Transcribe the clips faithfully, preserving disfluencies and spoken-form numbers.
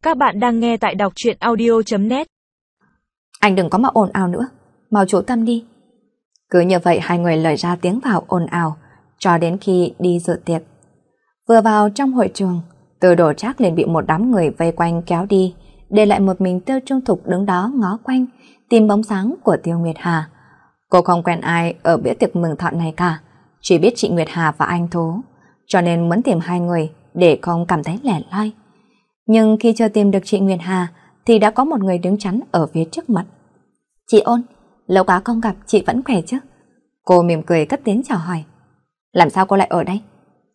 Các bạn đang nghe tại đọc truyện audio chấm net. Anh đừng có mà ồn ào nữa, mau chủ tâm đi. Cứ như vậy hai người lời ra tiếng vào ồn ào, cho đến khi đi dự tiệc. Vừa vào trong hội trường, Từ Đồ Trác liền bị một đám người vây quanh kéo đi, để lại một mình Tiêu Trung Thục đứng đó ngó quanh, tìm bóng dáng của Tiêu Nguyệt Hà. Cô không quen ai ở bữa tiệc mừng thọ này cả, chỉ biết chị Nguyệt Hà và anh Thú, cho nên muốn tìm hai người để không cảm thấy lẻ loi. Nhưng khi chưa tìm được chị Nguyệt Hà thì đã có một người đứng chắn ở phía trước mặt. Chị Ôn, lâu quá không gặp, chị vẫn khỏe chứ? Cô mỉm cười cất tiếng chào hỏi. Làm sao cô lại ở đây?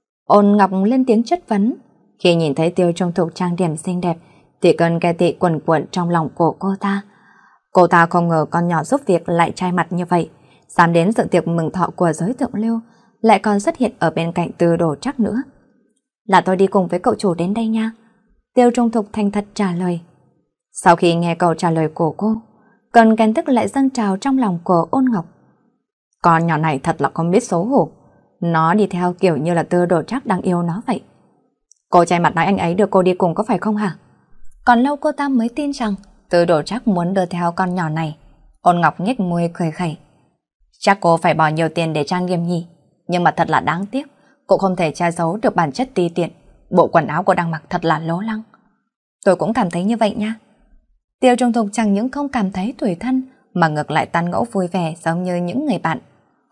Ôn Ngọc lên tiếng chất vấn. Khi nhìn thấy Tiêu Trung Thục trang điểm xinh đẹp thì cơn ghen tị quần quẩn trong lòng của cô ta. Cô ta không ngờ con nhỏ giúp việc lại trai mặt như vậy, dám đến dự tiệc mừng thọ của giới thượng lưu, lại còn xuất hiện ở bên cạnh Từ Đồ Trác nữa. Là tôi đi cùng với cậu chủ đến đây nha. Tiêu Trung Thục thành thật trả lời. Sau khi nghe câu trả lời của cô, cơn ghen tức lại dâng trào trong lòng của Ôn Ngọc. Con nhỏ này thật là không biết xấu hổ. Nó đi theo kiểu như là Từ Đồ Trác đang yêu nó vậy. Cô trai mặt nói anh ấy đưa cô đi cùng có phải không hả? Còn lâu cô ta mới tin rằng Từ Đồ Trác muốn đưa theo con nhỏ này. Ôn Ngọc nhếch môi cười khẩy. Chắc cô phải bỏ nhiều tiền để trang nghiêm nhỉ. Nhưng mà thật là đáng tiếc, cô không thể che giấu được bản chất ti tiện. Bộ quần áo cô đang mặc thật là lố lăng. Tôi cũng cảm thấy như vậy nha. Tiêu Trung Thục chẳng những không cảm thấy tủi thân, mà ngược lại tán gẫu vui vẻ giống như những người bạn.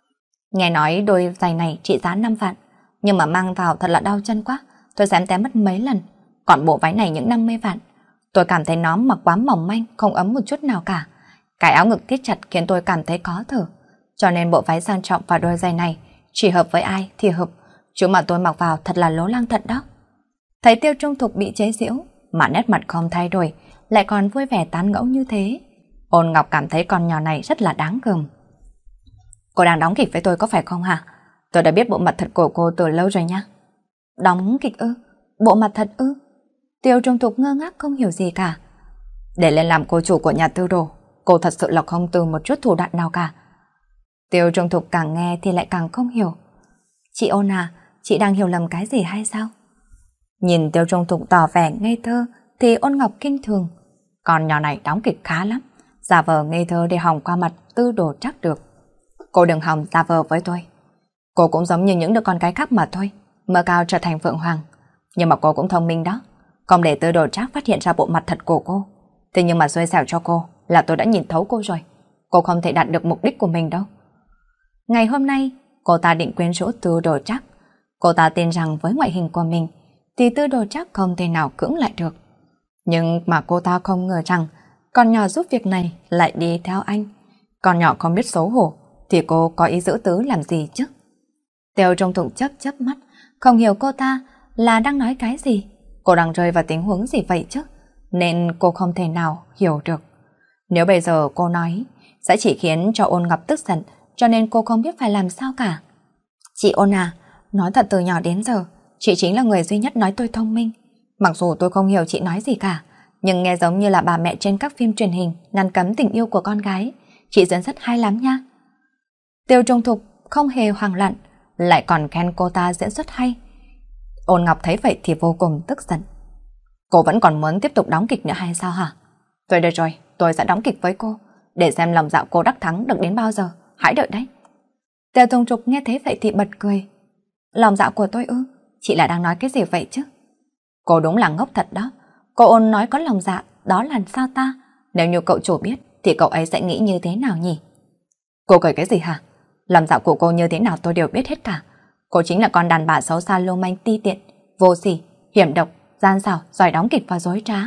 Nghe nói đôi giày này trị giá năm vạn, nhưng mà mang vào thật là đau chân quá, tôi dám té mất mấy lần. Còn bộ váy này những năm mươi vạn. Tôi cảm thấy nó mặc quá mỏng manh, không ấm một chút nào cả. Cái áo ngực thít chặt khiến tôi cảm thấy khó thở. Cho nên bộ váy sang trọng và đôi giày này chỉ hợp với ai thì hợp. Chứ mà tôi mặc vào thật là lố lăng thật đó. Thấy Tiêu Trung Thục bị chế giễu mà nét mặt không thay đổi, lại còn vui vẻ tán gẫu như thế, Ôn Ngọc cảm thấy con nhỏ này rất là đáng gờm. Cô đang đóng kịch với tôi có phải không hả? Tôi đã biết bộ mặt thật của cô từ lâu rồi nha. Đóng kịch ư? Bộ mặt thật ư? Tiêu Trung Thục ngơ ngác không hiểu gì cả. Để lên làm cô chủ của nhà Tư Đồ, cô thật sự là không từ một chút thủ đoạn nào cả. Tiêu Trung Thục càng nghe thì lại càng không hiểu. Chị Ôn à, chị đang hiểu lầm cái gì hay sao? Nhìn Tiêu Trung Thục tỏ vẻ ngây thơ thì Ôn Ngọc kinh thường. Con nhỏ này đóng kịch khá lắm, giả vờ ngây thơ để hòng qua mặt Tư Đồ Trác được. Cô đừng hòng giả vờ với tôi. Cô cũng giống như những đứa con cái khác mà thôi, mơ cao trở thành Phượng Hoàng. Nhưng mà cô cũng thông minh đó, không để Tư Đồ Trác phát hiện ra bộ mặt thật của cô. Thế nhưng mà xui xẻo cho cô là tôi đã nhìn thấu cô rồi. Cô không thể đạt được mục đích của mình đâu. Ngày hôm nay, cô ta định quyến rũ Tư Đồ Trác. Cô ta tin rằng với ngoại hình của mình thì Tư Đồ Trác không thể nào cưỡng lại được. Nhưng mà cô ta không ngờ rằng con nhỏ giúp việc này lại đi theo anh. Con nhỏ không biết xấu hổ thì cô có ý giữ tứ làm gì chứ? Tiêu Trung Thục chớp chớp mắt, không hiểu cô ta là đang nói cái gì. Cô đang rơi vào tình huống gì vậy chứ? Nên cô không thể nào hiểu được. Nếu bây giờ cô nói sẽ chỉ khiến cho Ôn Ngọc tức giận, cho nên cô không biết phải làm sao cả. Chị Ôn à, nói thật từ nhỏ đến giờ, chị chính là người duy nhất nói tôi thông minh. Mặc dù tôi không hiểu chị nói gì cả, nhưng nghe giống như là bà mẹ trên các phim truyền hình ngăn cấm tình yêu của con gái. Chị diễn rất hay lắm nha. Tiêu Trung Thục không hề hoảng loạn, lại còn khen cô ta diễn xuất hay. Ôn Ngọc thấy vậy thì vô cùng tức giận. Cô vẫn còn muốn tiếp tục đóng kịch nữa hay sao hả? Tôi được rồi, tôi sẽ đóng kịch với cô, để xem lòng dạ cô đắc thắng được đến bao giờ. Hãy đợi đấy. Tiêu Trung Thục nghe thấy vậy thì bật cười. Lòng dạ của tôi ư? Chị là đang nói cái gì vậy chứ? Cô đúng là ngốc thật đó. Cô Ôn nói có lòng dạ, đó là sao ta? Nếu như cậu chủ biết thì cậu ấy sẽ nghĩ như thế nào nhỉ? Cô cười cái gì hả? Lòng dạ của cô như thế nào tôi đều biết hết cả. Cô chính là con đàn bà xấu xa lưu manh ti tiện, vô sỉ, hiểm độc, gian xảo, giỏi đóng kịch và dối trá.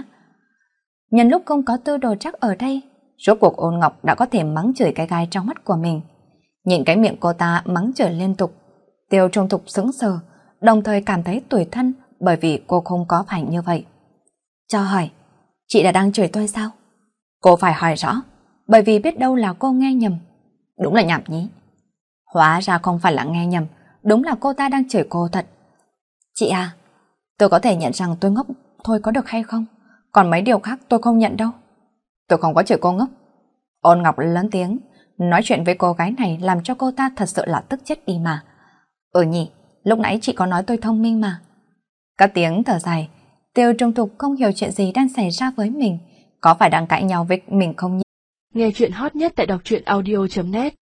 Nhân lúc không có Tư Đồ Trác ở đây, rốt cuộc Ôn Ngọc đã có thể mắng chửi cái gai trong mắt của mình. Nhìn cái miệng cô ta mắng chửi liên tục, Tiêu Trung Thục sững sờ, đồng thời cảm thấy tủi thân bởi vì cô không có phải như vậy. Cho hỏi, chị đã đang chửi tôi sao? Cô phải hỏi rõ, bởi vì biết đâu là cô nghe nhầm. Đúng là nhảm nhí. Hóa ra không phải là nghe nhầm, đúng là cô ta đang chửi cô thật. Chị à, tôi có thể nhận rằng tôi ngốc thôi có được hay không? Còn mấy điều khác tôi không nhận đâu. Tôi không có chửi cô ngốc. Ôn Ngọc lớn tiếng, nói chuyện với cô gái này làm cho cô ta thật sự là tức chết đi mà. Ừ nhỉ, lúc nãy chị có nói tôi thông minh mà. Các tiếng thở dài, Tiêu Trung Thục không hiểu chuyện gì đang xảy ra với mình, có phải đang cãi nhau với mình không nhỉ? Nghe chuyện hot nhất tại đọc truyện audio chấm net.